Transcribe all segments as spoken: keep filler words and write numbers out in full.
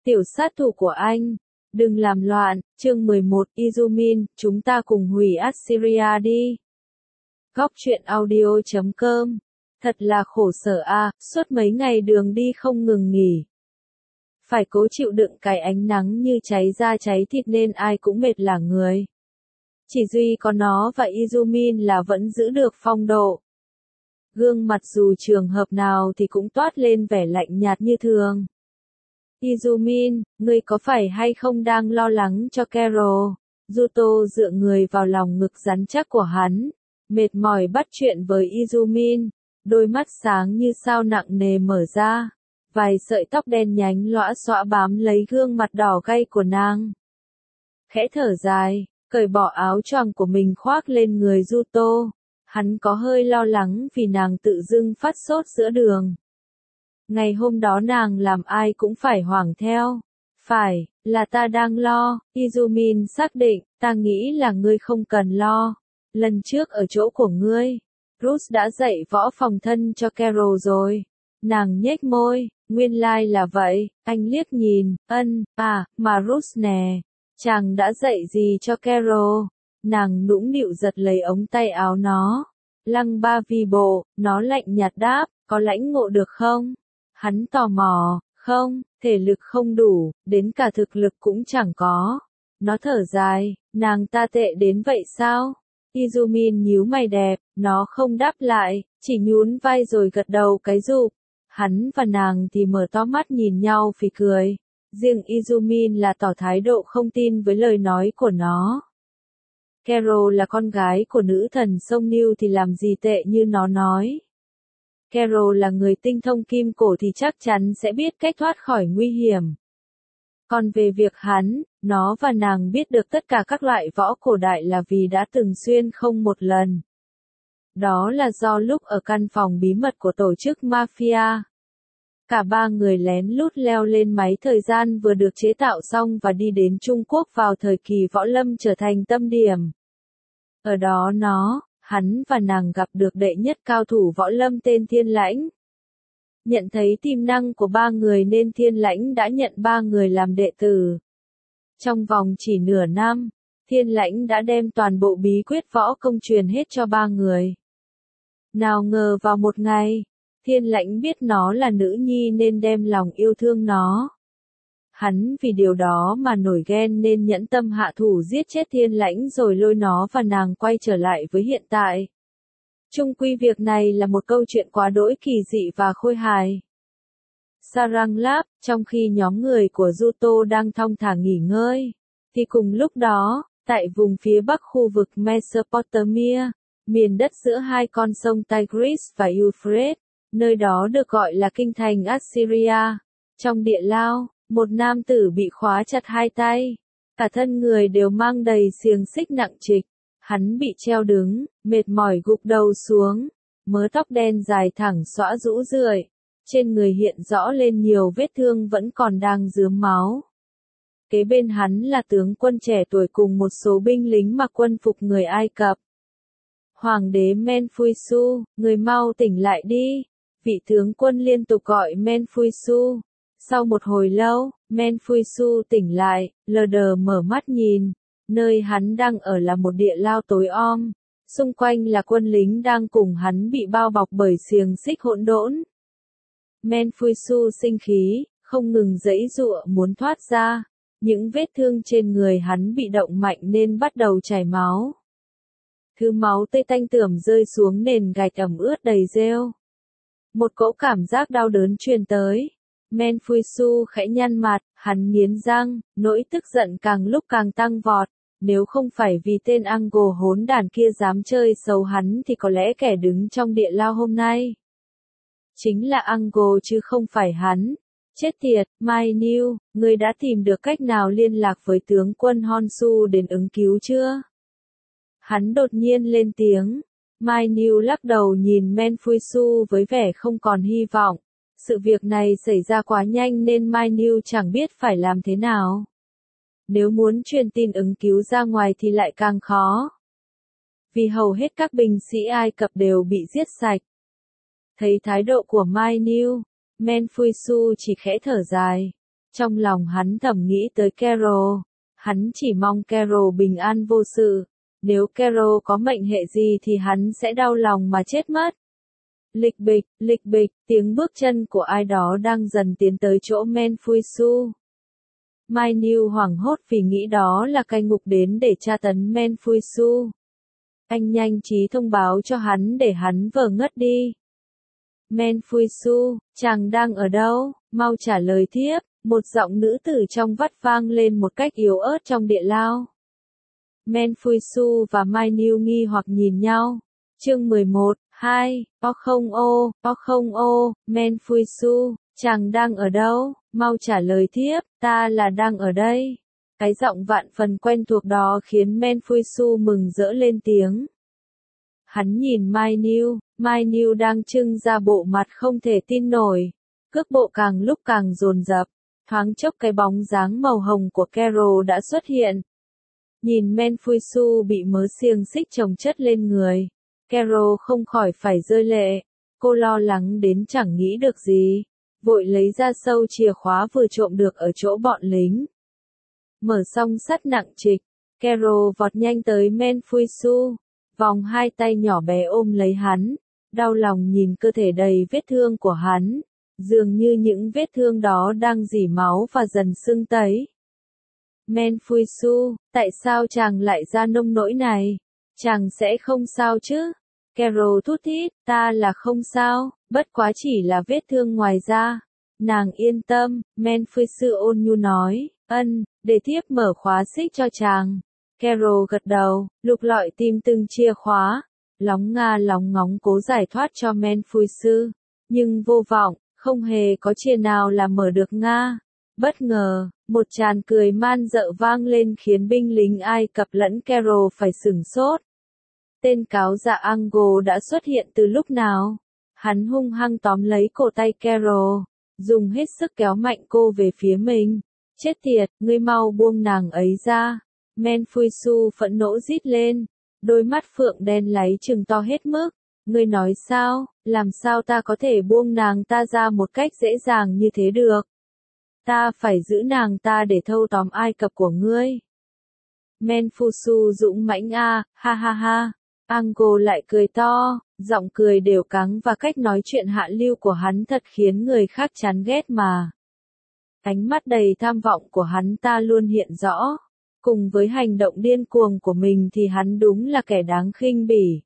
Tiểu sát thủ của anh. Đừng làm loạn. Chương mười một, Izumin, chúng ta cùng hủy Assyria đi. Góc truyện audio chấm com. Thật là khổ sở a, suốt mấy ngày đường đi không ngừng nghỉ. Phải cố chịu đựng cái ánh nắng như cháy da cháy thịt nên ai cũng mệt lả người. Chỉ duy có nó và Izumin là vẫn giữ được phong độ. Gương mặt dù trường hợp nào thì cũng toát lên vẻ lạnh nhạt như thường. Izumin, ngươi có phải hay không đang lo lắng cho Carol? Yuto dựa người vào lòng ngực rắn chắc của hắn, mệt mỏi bắt chuyện với Izumin, đôi mắt sáng như sao nặng nề mở ra, vài sợi tóc đen nhánh lõa xõa bám lấy gương mặt đỏ gay của nàng. Khẽ thở dài, cởi bỏ áo choàng của mình khoác lên người Yuto, hắn có hơi lo lắng vì nàng tự dưng phát sốt giữa đường. Ngày hôm đó nàng làm ai cũng phải hoảng theo. Phải, là ta đang lo, Izumin xác định, ta nghĩ là ngươi không cần lo. Lần trước ở chỗ của ngươi, Ruth đã dạy võ phòng thân cho Carol rồi. Nàng nhếch môi, nguyên lai là vậy, anh liếc nhìn, ân, à, mà Ruth nè, chàng đã dạy gì cho Carol? Nàng nũng nịu giật lấy ống tay áo nó. Lăng ba vi bộ, nó lạnh nhạt đáp, có lãnh ngộ được không? Hắn tò mò, không, thể lực không đủ, đến cả thực lực cũng chẳng có. Nó thở dài, nàng ta tệ đến vậy sao? Izumin nhíu mày đẹp, nó không đáp lại, chỉ nhún vai rồi gật đầu cái rụp. Hắn và nàng thì mở to mắt nhìn nhau phì cười. Riêng Izumin là tỏ thái độ không tin với lời nói của nó. Carol là con gái của nữ thần sông Nil thì làm gì tệ như nó nói. Carol là người tinh thông kim cổ thì chắc chắn sẽ biết cách thoát khỏi nguy hiểm. Còn về việc hắn, nó và nàng biết được tất cả các loại võ cổ đại là vì đã từng xuyên không một lần. Đó là do lúc ở căn phòng bí mật của tổ chức mafia. Cả ba người lén lút leo lên máy thời gian vừa được chế tạo xong và đi đến Trung Quốc vào thời kỳ võ lâm trở thành tâm điểm. Ở đó nó, hắn và nàng gặp được đệ nhất cao thủ võ lâm tên Thiên Lãnh. Nhận thấy tiềm năng của ba người nên Thiên Lãnh đã nhận ba người làm đệ tử. Trong vòng chỉ nửa năm, Thiên Lãnh đã đem toàn bộ bí quyết võ công truyền hết cho ba người. Nào ngờ vào một ngày, Thiên Lãnh biết nó là nữ nhi nên đem lòng yêu thương nó. Hắn vì điều đó mà nổi ghen nên nhẫn tâm hạ thủ giết chết Thiên Lãnh rồi lôi nó và nàng quay trở lại với hiện tại. Chung quy việc này là một câu chuyện quá đỗi kỳ dị và khôi hài. Sarang Lab, trong khi nhóm người của Yuto đang thong thả nghỉ ngơi, thì cùng lúc đó, tại vùng phía bắc khu vực Mesopotamia, miền đất giữa hai con sông Tigris và Euphrates, nơi đó được gọi là kinh thành Assyria, trong địa lao, một nam tử bị khóa chặt hai tay, cả thân người đều mang đầy xiềng xích nặng trịch. Hắn bị treo đứng, mệt mỏi gục đầu xuống, mớ tóc đen dài thẳng xõa rũ rượi, trên người hiện rõ lên nhiều vết thương vẫn còn đang rướm máu. Kế bên hắn là tướng quân trẻ tuổi cùng một số binh lính mặc quân phục người Ai Cập. Hoàng đế Menfuisu, người mau tỉnh lại đi, vị tướng quân liên tục gọi Menfuisu. Sau một hồi lâu, Menfuisu tỉnh lại, lờ đờ mở mắt nhìn. Nơi hắn đang ở là một địa lao tối om, xung quanh là quân lính đang cùng hắn bị bao bọc bởi xiềng xích hỗn độn. Menfuisu sinh khí, không ngừng giãy giụa muốn thoát ra, những vết thương trên người hắn bị động mạnh nên bắt đầu chảy máu. Thứ máu tươi tanh tưởi rơi xuống nền gạch ẩm ướt đầy rêu. Một cỗ cảm giác đau đớn truyền tới. Menfuisu khẽ nhăn mặt, hắn nghiến răng, nỗi tức giận càng lúc càng tăng vọt. Nếu không phải vì tên Ango hỗn đản kia dám chơi xấu hắn thì có lẽ kẻ đứng trong địa lao hôm nay chính là Ango chứ không phải hắn. Chết tiệt, Mai Niu, ngươi đã tìm được cách nào liên lạc với tướng quân Honsu đến ứng cứu chưa? Hắn đột nhiên lên tiếng. Mai Niu lắc đầu nhìn Menfuisu với vẻ không còn hy vọng. Sự việc này xảy ra quá nhanh nên Mai Niu chẳng biết phải làm thế nào. Nếu muốn truyền tin ứng cứu ra ngoài thì lại càng khó. Vì hầu hết các binh sĩ Ai Cập đều bị giết sạch. Thấy thái độ của Mai Niu, Menfuisu chỉ khẽ thở dài. Trong lòng hắn thầm nghĩ tới Carol. Hắn chỉ mong Carol bình an vô sự. Nếu Carol có mệnh hệ gì thì hắn sẽ đau lòng mà chết mất. Lịch bịch, lịch bịch, tiếng bước chân của ai đó đang dần tiến tới chỗ Menfuisu. Mai Niu hoảng hốt vì nghĩ đó là cai ngục đến để tra tấn Menfuisu. Anh nhanh trí thông báo cho hắn để hắn vờ ngất đi. Menfuisu, chàng đang ở đâu? Mau trả lời thiếp. Một giọng nữ tử trong vắt vang lên một cách yếu ớt trong địa lao. Menfuisu và Mai Niu nghi hoặc nhìn nhau. Chương mười một, hai, o không ô, o không ô, Menfuisu, chàng đang ở đâu? Mau trả lời thiếp, ta là đang ở đây. Cái giọng vạn phần quen thuộc đó khiến Menfuisu mừng rỡ lên tiếng. Hắn nhìn Mai Niu, Mai Niu đang trưng ra bộ mặt không thể tin nổi. Cước bộ càng lúc càng dồn dập. Thoáng chốc cái bóng dáng màu hồng của Carol đã xuất hiện. Nhìn Menfuisu bị mớ xiềng xích chồng chất lên người. Carol không khỏi phải rơi lệ. Cô lo lắng đến chẳng nghĩ được gì. Vội lấy ra sâu chìa khóa vừa trộm được ở chỗ bọn lính. Mở song sắt nặng trịch. Carol vọt nhanh tới Menfuisu. Vòng hai tay nhỏ bé ôm lấy hắn. Đau lòng nhìn cơ thể đầy vết thương của hắn. Dường như những vết thương đó đang rỉ máu và dần sưng tấy. Menfuisu, tại sao chàng lại ra nông nỗi này? Chàng sẽ không sao chứ? Carol thút thít, ta là không sao, bất quá chỉ là vết thương ngoài da. Nàng yên tâm, Menfuisu ôn nhu nói, ân, để thiếp mở khóa xích cho chàng. Carol gật đầu, lục lọi tìm từng chìa khóa, lóng nga lóng ngóng cố giải thoát cho Menfuisu, nhưng vô vọng. Không hề có chìa nào là mở được Nga. Bất ngờ, một tràng cười man dợ vang lên khiến binh lính Ai Cập lẫn Carol phải sửng sốt. Tên cáo dạ Ango đã xuất hiện từ lúc nào? Hắn hung hăng tóm lấy cổ tay Carol, dùng hết sức kéo mạnh cô về phía mình. Chết tiệt, ngươi mau buông nàng ấy ra. Menfuisu phẫn nộ rít lên, đôi mắt phượng đen láy trừng to hết mức. Ngươi nói sao, làm sao ta có thể buông nàng ta ra một cách dễ dàng như thế được? Ta phải giữ nàng ta để thâu tóm Ai Cập của ngươi. Menfuisu dũng mãnh a, ha ha ha. Ango lại cười to, giọng cười đều cắng và cách nói chuyện hạ lưu của hắn thật khiến người khác chán ghét mà. Ánh mắt đầy tham vọng của hắn ta luôn hiện rõ. Cùng với hành động điên cuồng của mình thì hắn đúng là kẻ đáng khinh bỉ.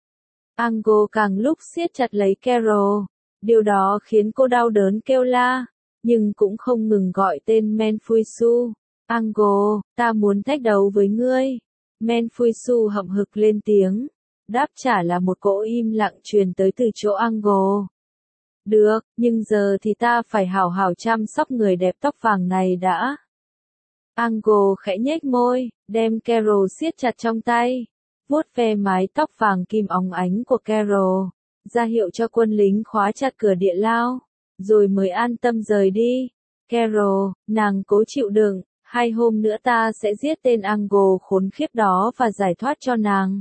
Ango càng lúc siết chặt lấy Carol. Điều đó khiến cô đau đớn kêu la, nhưng cũng không ngừng gọi tên Menfuisu. Ango, ta muốn thách đấu với ngươi. Menfuisu hậm hực lên tiếng. Đáp trả là một cỗ im lặng truyền tới từ chỗ Ango. Được, nhưng giờ thì ta phải hảo hảo chăm sóc người đẹp tóc vàng này đã. Ango khẽ nhếch môi, đem Carol siết chặt trong tay. Vuốt ve mái tóc vàng kim óng ánh của Carol, ra hiệu cho quân lính khóa chặt cửa địa lao, rồi mới an tâm rời đi. Carol, nàng cố chịu đựng, hai hôm nữa ta sẽ giết tên Ango khốn khiếp đó và giải thoát cho nàng.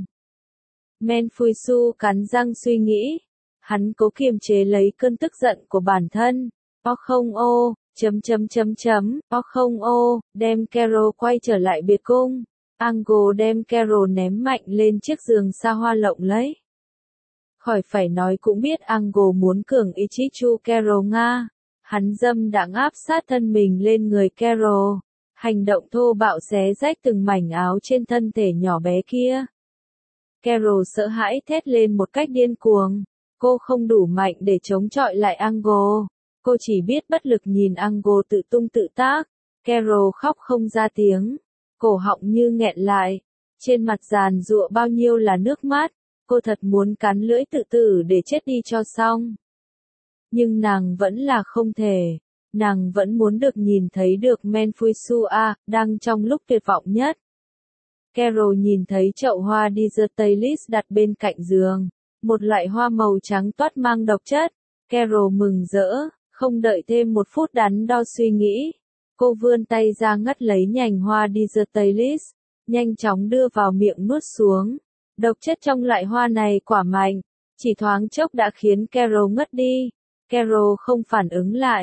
Menfuisu cắn răng suy nghĩ, hắn cố kiềm chế lấy cơn tức giận của bản thân. O không ô, chấm chấm chấm chấm, o không ô, đem Carol quay trở lại biệt cung. Ango đem Carol ném mạnh lên chiếc giường xa hoa lộng lẫy. Khỏi phải nói cũng biết Ango muốn cường ý chí chu Carol Nga. Hắn dâm đãng áp sát thân mình lên người Carol. Hành động thô bạo xé rách từng mảnh áo trên thân thể nhỏ bé kia. Carol sợ hãi thét lên một cách điên cuồng. Cô không đủ mạnh để chống chọi lại Ango. Cô chỉ biết bất lực nhìn Ango tự tung tự tác. Carol khóc không ra tiếng. Cổ họng như nghẹn lại. Trên mặt giàn giụa bao nhiêu là nước mắt. Cô thật muốn cắn lưỡi tự tử để chết đi cho xong. Nhưng nàng vẫn là không thể. Nàng vẫn muốn được nhìn thấy được Menfuisu A, đang trong lúc tuyệt vọng nhất. Carol nhìn thấy chậu hoa Digitalis đặt bên cạnh giường. Một loại hoa màu trắng toát mang độc chất. Carol mừng rỡ, không đợi thêm một phút đắn đo suy nghĩ. Cô vươn tay ra ngắt lấy nhành hoa Digitalis, nhanh chóng đưa vào miệng nuốt xuống. Độc chất trong loại hoa này quả mạnh, chỉ thoáng chốc đã khiến Carol ngất đi. Carol không phản ứng lại,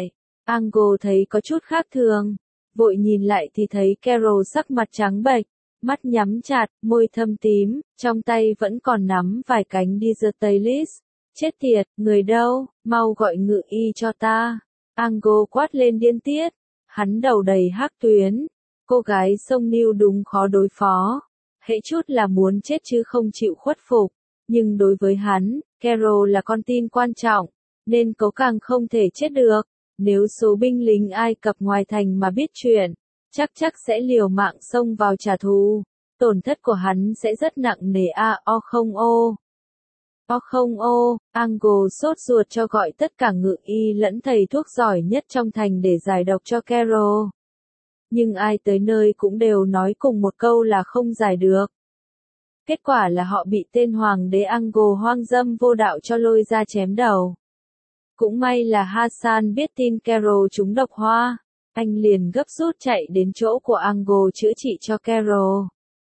Angle thấy có chút khác thường. Vội nhìn lại thì thấy Carol sắc mặt trắng bệch, mắt nhắm chặt, môi thâm tím, trong tay vẫn còn nắm vài cánh Digitalis. Chết tiệt, người đâu, mau gọi ngự y cho ta. Angle quát lên điên tiết. Hắn đầu đầy hắc tuyến. Cô gái sông Nil đúng khó đối phó. Hễ chút là muốn chết chứ không chịu khuất phục. Nhưng đối với hắn, Carol là con tin quan trọng, nên cậu càng không thể chết được. Nếu số binh lính Ai Cập ngoài thành mà biết chuyện, chắc chắc sẽ liều mạng xông vào trả thù. Tổn thất của hắn sẽ rất nặng nề a o không ô. O không ô, Angle sốt ruột cho gọi tất cả ngự y lẫn thầy thuốc giỏi nhất trong thành để giải độc cho Carol. Nhưng ai tới nơi cũng đều nói cùng một câu là không giải được. Kết quả là họ bị tên hoàng đế Angle hoang dâm vô đạo cho lôi ra chém đầu. Cũng may là Hassan biết tin Carol trúng độc hoa, anh liền gấp rút chạy đến chỗ của Angle chữa trị cho Carol.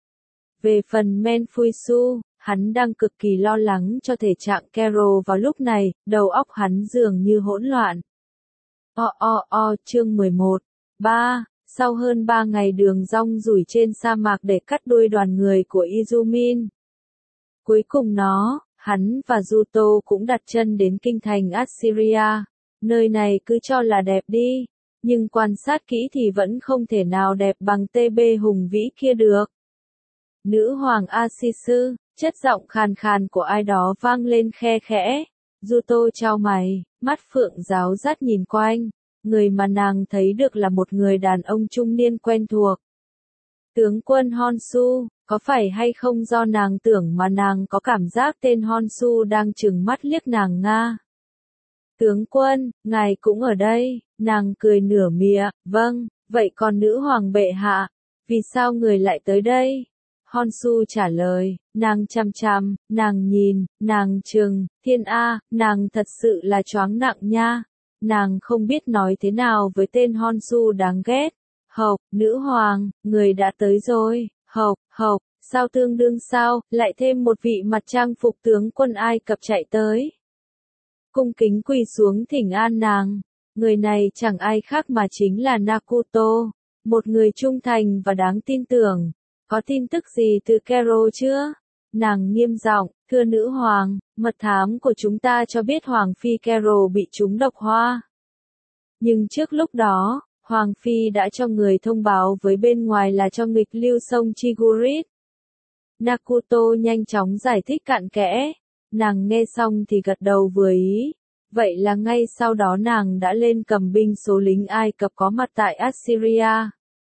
Về phần Menfuisu, hắn đang cực kỳ lo lắng cho thể trạng Carol vào lúc này, đầu óc hắn dường như hỗn loạn. O o o chương mười một. ba. Sau hơn ba ngày đường rong ruổi trên sa mạc để cắt đuôi đoàn người của Izumin. Cuối cùng nó, hắn và Zuto cũng đặt chân đến kinh thành Assyria. Nơi này cứ cho là đẹp đi, nhưng quan sát kỹ thì vẫn không thể nào đẹp bằng tê bê hùng vĩ kia được. Nữ hoàng Asisu, chất giọng khàn khàn của ai đó vang lên khe khẽ. Zuto chau mày, mắt phượng giáo dắt nhìn quanh. Người mà nàng thấy được là một người đàn ông trung niên quen thuộc. Tướng quân Honsu, có phải hay không do nàng tưởng mà nàng có cảm giác tên Honsu đang trừng mắt liếc nàng nga? Tướng quân, ngài cũng ở đây, nàng cười nửa mỉa, vâng, vậy còn nữ hoàng bệ hạ, vì sao người lại tới đây? Honsu trả lời, nàng chăm chăm, nàng nhìn, nàng trừng, thiên A, nàng thật sự là choáng nặng nha. Nàng không biết nói thế nào với tên Honsu đáng ghét. Hộc, nữ hoàng, người đã tới rồi. Hộc, hộc, sao tương đương sao, lại thêm một vị mặt trang phục tướng quân Ai Cập chạy tới. Cung kính quỳ xuống thỉnh an nàng. Người này chẳng ai khác mà chính là Nakuto, một người trung thành và đáng tin tưởng. Có tin tức gì từ Carol chưa? Nàng nghiêm giọng, thưa nữ hoàng, mật thám của chúng ta cho biết Hoàng phi Carol bị trúng độc hoa. Nhưng trước lúc đó, Hoàng phi đã cho người thông báo với bên ngoài là cho nghịch lưu sông Chigurit. Nakuto nhanh chóng giải thích cặn kẽ. Nàng nghe xong thì gật đầu vừa ý. Vậy là ngay sau đó nàng đã lên cầm binh số lính Ai Cập có mặt tại Assyria.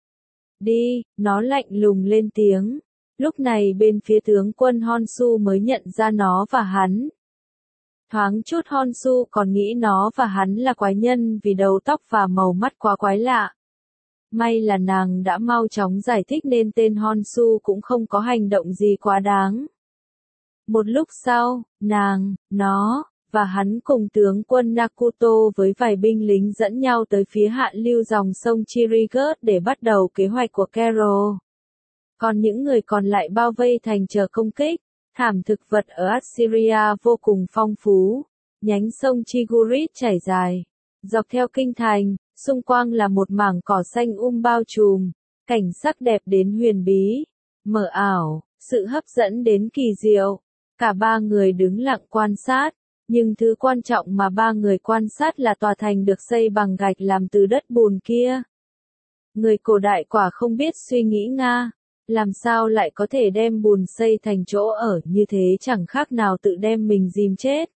Đi, nó lạnh lùng lên tiếng. Lúc này bên phía tướng quân Honsu mới nhận ra nó và hắn. Thoáng chút Honsu còn nghĩ nó và hắn là quái nhân vì đầu tóc và màu mắt quá quái lạ. May là nàng đã mau chóng giải thích nên tên Honsu cũng không có hành động gì quá đáng. Một lúc sau, nàng, nó, và hắn cùng tướng quân Nakuto với vài binh lính dẫn nhau tới phía hạ lưu dòng sông Chirigut để bắt đầu kế hoạch của Carol. Còn những người còn lại bao vây thành chờ công kích. Thảm thực vật ở Assyria vô cùng phong phú. Nhánh sông Chigurit chảy dài dọc theo kinh thành, xung quanh là một mảng cỏ xanh um bao trùm, cảnh sắc đẹp đến huyền bí, mờ ảo, sự hấp dẫn đến kỳ diệu. Cả ba người đứng lặng quan sát, nhưng thứ quan trọng mà ba người quan sát là tòa thành được xây bằng gạch làm từ đất bùn kia. Người cổ đại quả không biết suy nghĩ nga. Làm sao lại có thể đem bùn xây thành chỗ ở như thế, chẳng khác nào tự đem mình dìm chết.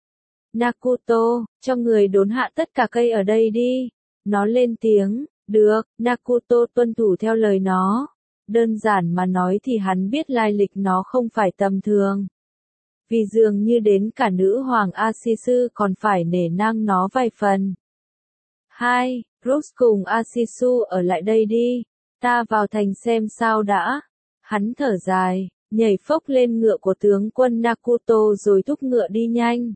Nakuto, cho người đốn hạ tất cả cây ở đây đi. Nó lên tiếng, được, Nakuto tuân thủ theo lời nó. Đơn giản mà nói thì hắn biết lai lịch nó không phải tầm thường. Vì dường như đến cả nữ hoàng Asisu còn phải nể nang nó vài phần. Hai, Bruce cùng Asisu ở lại đây đi. Ta vào thành xem sao đã. Hắn thở dài, nhảy phốc lên ngựa của tướng quân Nakuto rồi thúc ngựa đi nhanh.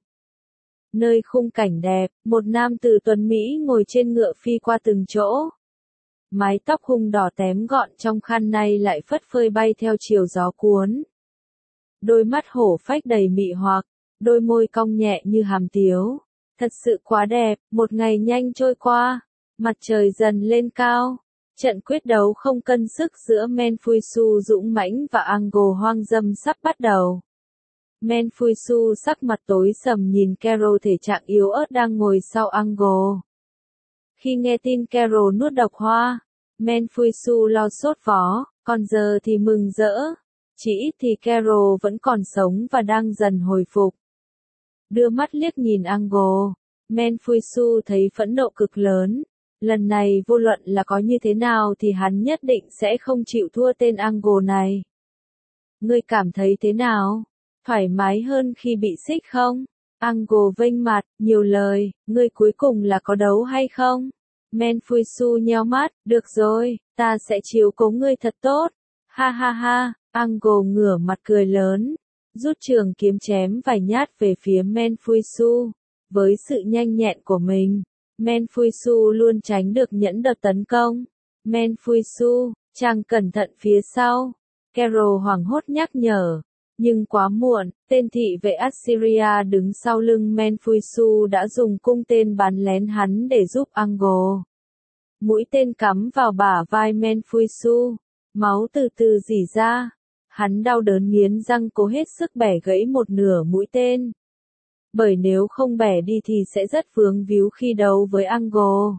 Nơi khung cảnh đẹp, một nam tử tuấn Mỹ ngồi trên ngựa phi qua từng chỗ. Mái tóc hung đỏ tém gọn trong khăn này lại phất phơi bay theo chiều gió cuốn. Đôi mắt hổ phách đầy mị hoặc, đôi môi cong nhẹ như hàm tiếu. Thật sự quá đẹp, một ngày nhanh trôi qua. Mặt trời dần lên cao. Trận quyết đấu không cân sức giữa Menfuisu dũng mãnh và Angle hoang dâm sắp bắt đầu. Menfuisu sắc mặt tối sầm nhìn Carol thể trạng yếu ớt đang ngồi sau Angle. Khi nghe tin Carol nuốt độc hoa, Menfuisu lo sốt vó, còn giờ thì mừng rỡ. Chỉ ít thì Carol vẫn còn sống và đang dần hồi phục. Đưa mắt liếc nhìn Angle, Menfuisu thấy phẫn nộ cực lớn. Lần này vô luận là có như thế nào thì hắn nhất định sẽ không chịu thua tên Angle này. Ngươi cảm thấy thế nào? Thoải mái hơn khi bị xích không? Angle vênh mặt, nhiều lời, ngươi cuối cùng là có đấu hay không? Menfuisu nheo mắt, được rồi, ta sẽ chiếu cố ngươi thật tốt. Ha ha ha, Angle ngửa mặt cười lớn, rút trường kiếm chém vài nhát về phía Menfuisu. Với sự nhanh nhẹn của mình, Menfuisu luôn tránh được những đợt tấn công. Menfuisu, chàng cẩn thận phía sau. Carol hoảng hốt nhắc nhở. Nhưng quá muộn, tên thị vệ Assyria đứng sau lưng Menfuisu đã dùng cung tên bắn lén hắn để giúp Angle. Mũi tên cắm vào bả vai Menfuisu, máu từ từ rỉ ra. Hắn đau đớn nghiến răng cố hết sức bẻ gãy một nửa mũi tên. Bởi nếu không bẻ đi thì sẽ rất vướng víu khi đấu với Angle.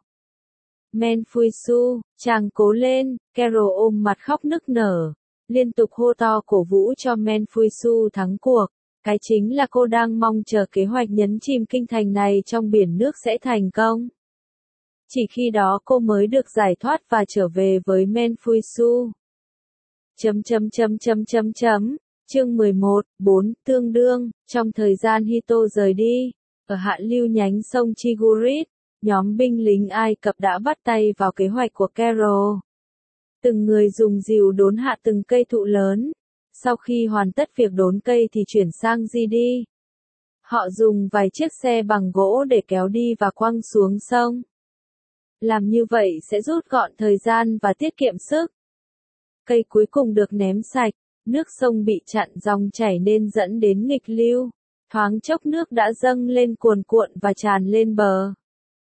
Menfuisu, chàng cố lên, Carol ôm mặt khóc nức nở, liên tục hô to cổ vũ cho Menfuisu thắng cuộc. Cái chính là cô đang mong chờ kế hoạch nhấn chìm kinh thành này trong biển nước sẽ thành công. Chỉ khi đó cô mới được giải thoát và trở về với Menfuisu. Chấm chấm chấm chấm chấm chấm. Chương mười một, bốn, tương đương, trong thời gian Hito rời đi, ở hạ lưu nhánh sông Chigurit, nhóm binh lính Ai Cập đã bắt tay vào kế hoạch của Carol. Từng người dùng rìu đốn hạ từng cây thụ lớn. Sau khi hoàn tất việc đốn cây thì chuyển sang di đi. Họ dùng vài chiếc xe bằng gỗ để kéo đi và quăng xuống sông. Làm như vậy sẽ rút gọn thời gian và tiết kiệm sức. Cây cuối cùng được ném sạch. Nước sông bị chặn dòng chảy nên dẫn đến nghịch lưu. Thoáng chốc nước đã dâng lên cuồn cuộn và tràn lên bờ.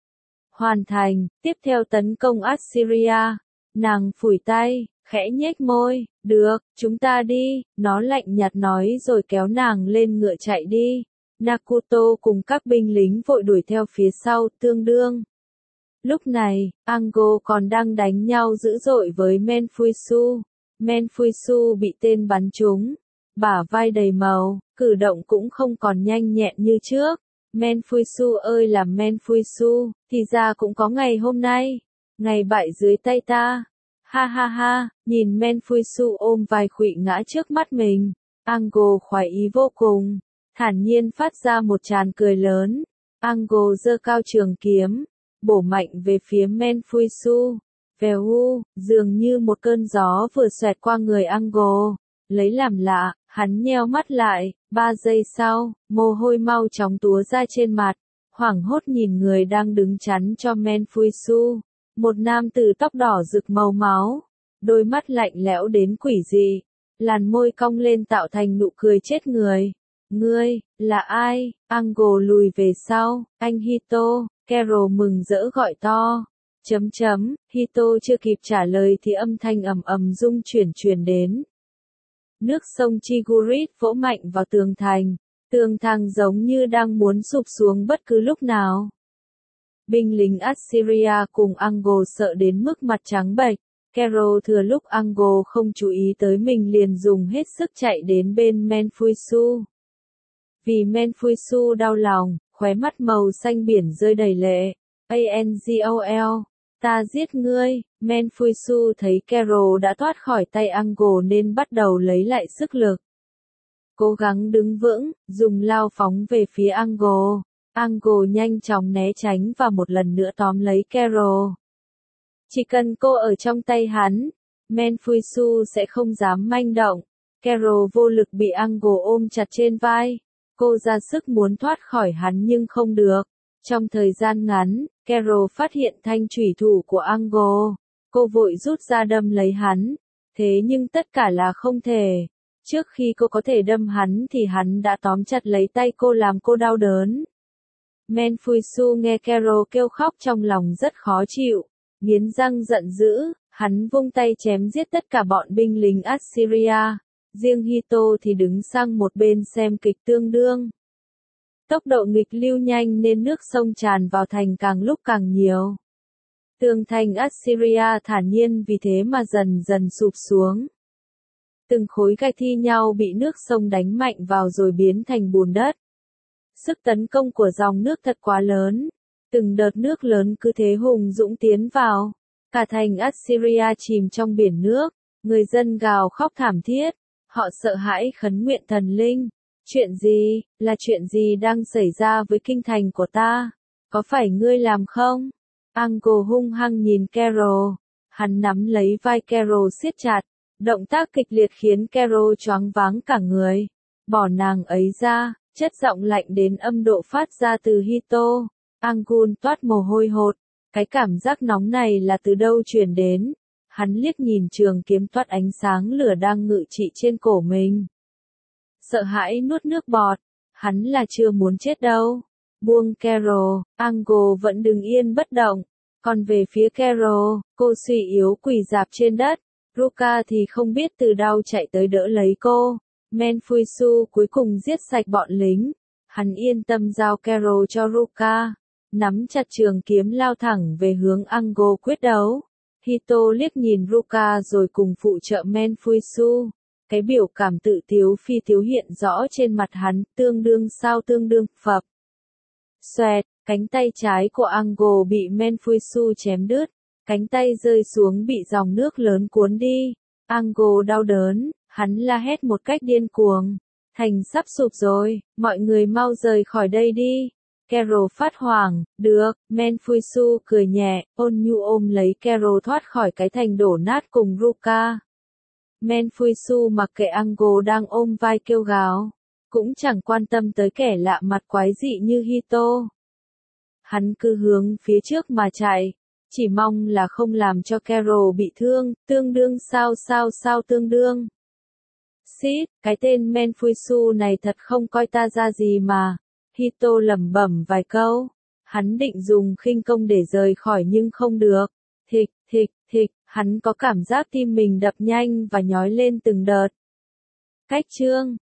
Hoàn thành, tiếp theo tấn công Assyria. Nàng phủi tay, khẽ nhếch môi, được, chúng ta đi, nó lạnh nhạt nói rồi kéo nàng lên ngựa chạy đi. Nakuto cùng các binh lính vội đuổi theo phía sau, tương đương. Lúc này, Angle còn đang đánh nhau dữ dội với Menfuisu. Menfuisu bị tên bắn trúng, bả vai đầy màu, cử động cũng không còn nhanh nhẹn như trước. Menfuisu ơi là Menfuisu, thì ra cũng có ngày hôm nay, ngày bại dưới tay ta. Ha ha ha, nhìn Menfuisu ôm vai khuỵu ngã trước mắt mình, Angle khoái ý vô cùng, thản nhiên phát ra một tràng cười lớn. Angle giơ cao trường kiếm, bổ mạnh về phía Menfuisu. Vèo u, dường như một cơn gió vừa xoẹt qua người Angle. Lấy làm lạ, hắn nheo mắt lại, ba giây sau, mồ hôi mau chóng túa ra trên mặt. Hoảng hốt nhìn người đang đứng chắn cho Menfuisu. Một nam tử tóc đỏ rực màu máu. Đôi mắt lạnh lẽo đến quỷ dị. Làn môi cong lên tạo thành nụ cười chết người. Ngươi, là ai? Angle lùi về sau, anh Hito. Carol mừng rỡ gọi to. Chấm chấm, Hito chưa kịp trả lời thì âm thanh ầm ầm rung chuyển truyền đến. Nước sông Chigurit vỗ mạnh vào tường thành, tường thành giống như đang muốn sụp xuống bất cứ lúc nào. Binh lính Assyria cùng Angle sợ đến mức mặt trắng bệch. Carol thừa lúc Angle không chú ý tới mình liền dùng hết sức chạy đến bên Menfuisu. Vì Menfuisu đau lòng, khóe mắt màu xanh biển rơi đầy lệ. Angol, ta giết ngươi. Menfuisu thấy Carol đã thoát khỏi tay Angle nên bắt đầu lấy lại sức lực. Cố gắng đứng vững, dùng lao phóng về phía Angle. Angle nhanh chóng né tránh và một lần nữa tóm lấy Carol. Chỉ cần cô ở trong tay hắn, Menfuisu sẽ không dám manh động. Carol vô lực bị Angle ôm chặt trên vai. Cô ra sức muốn thoát khỏi hắn nhưng không được. Trong thời gian ngắn, Carol phát hiện thanh chủy thủ của Angle. Cô vội rút ra đâm lấy hắn. Thế nhưng tất cả là không thể. Trước khi cô có thể đâm hắn thì hắn đã tóm chặt lấy tay cô làm cô đau đớn. Manfuisu nghe Carol kêu khóc trong lòng rất khó chịu, nghiến răng giận dữ, hắn vung tay chém giết tất cả bọn binh lính Assyria, riêng Hito thì đứng sang một bên xem kịch tương đương. Tốc độ nghịch lưu nhanh nên nước sông tràn vào thành càng lúc càng nhiều. Tường thành Assyria thản nhiên vì thế mà dần dần sụp xuống. Từng khối gạch thi nhau bị nước sông đánh mạnh vào rồi biến thành bùn đất. Sức tấn công của dòng nước thật quá lớn. Từng đợt nước lớn cứ thế hùng dũng tiến vào. Cả thành Assyria chìm trong biển nước. Người dân gào khóc thảm thiết. Họ sợ hãi khấn nguyện thần linh. Chuyện gì, là chuyện gì đang xảy ra với kinh thành của ta? Có phải ngươi làm không? Ango hung hăng nhìn Carol. Hắn nắm lấy vai Carol siết chặt. Động tác kịch liệt khiến Carol choáng váng cả người. Bỏ nàng ấy ra, chất giọng lạnh đến âm độ phát ra từ Hito. Angun toát mồ hôi hột. Cái cảm giác nóng này là từ đâu truyền đến? Hắn liếc nhìn trường kiếm toát ánh sáng lửa đang ngự trị trên cổ mình. Sợ hãi nuốt nước bọt. Hắn là chưa muốn chết đâu. Buông Carol, Ango vẫn đứng yên bất động. Còn về phía Carol, cô suy yếu quỳ rạp trên đất. Ruka thì không biết từ đâu chạy tới đỡ lấy cô. Manfuisu cuối cùng giết sạch bọn lính. Hắn yên tâm giao Carol cho Ruka. Nắm chặt trường kiếm lao thẳng về hướng Ango quyết đấu. Hito liếc nhìn Ruka rồi cùng phụ trợ Manfuisu. Cái biểu cảm tự tiếu phi tiếu hiện rõ trên mặt hắn, tương đương sao tương đương, phập. Xoẹt, cánh tay trái của Ango bị Manfuisu chém đứt. Cánh tay rơi xuống bị dòng nước lớn cuốn đi. Ango đau đớn, hắn la hét một cách điên cuồng. Thành sắp sụp rồi, mọi người mau rời khỏi đây đi. Carol phát hoảng, được, Manfuisu cười nhẹ, ôn nhu ôm lấy Carol thoát khỏi cái thành đổ nát cùng Ruka. Manfuisu mặc kệ Ango đang ôm vai kêu gào, cũng chẳng quan tâm tới kẻ lạ mặt quái dị như Hito. Hắn cứ hướng phía trước mà chạy, chỉ mong là không làm cho Carol bị thương, tương đương sao sao sao tương đương. Xít, cái tên Manfuisu này thật không coi ta ra gì mà. Hito lẩm bẩm vài câu. Hắn định dùng khinh công để rời khỏi nhưng không được. Thịch, thịch, thịch, hắn có cảm giác tim mình đập nhanh và nhói lên từng đợt. Cách chương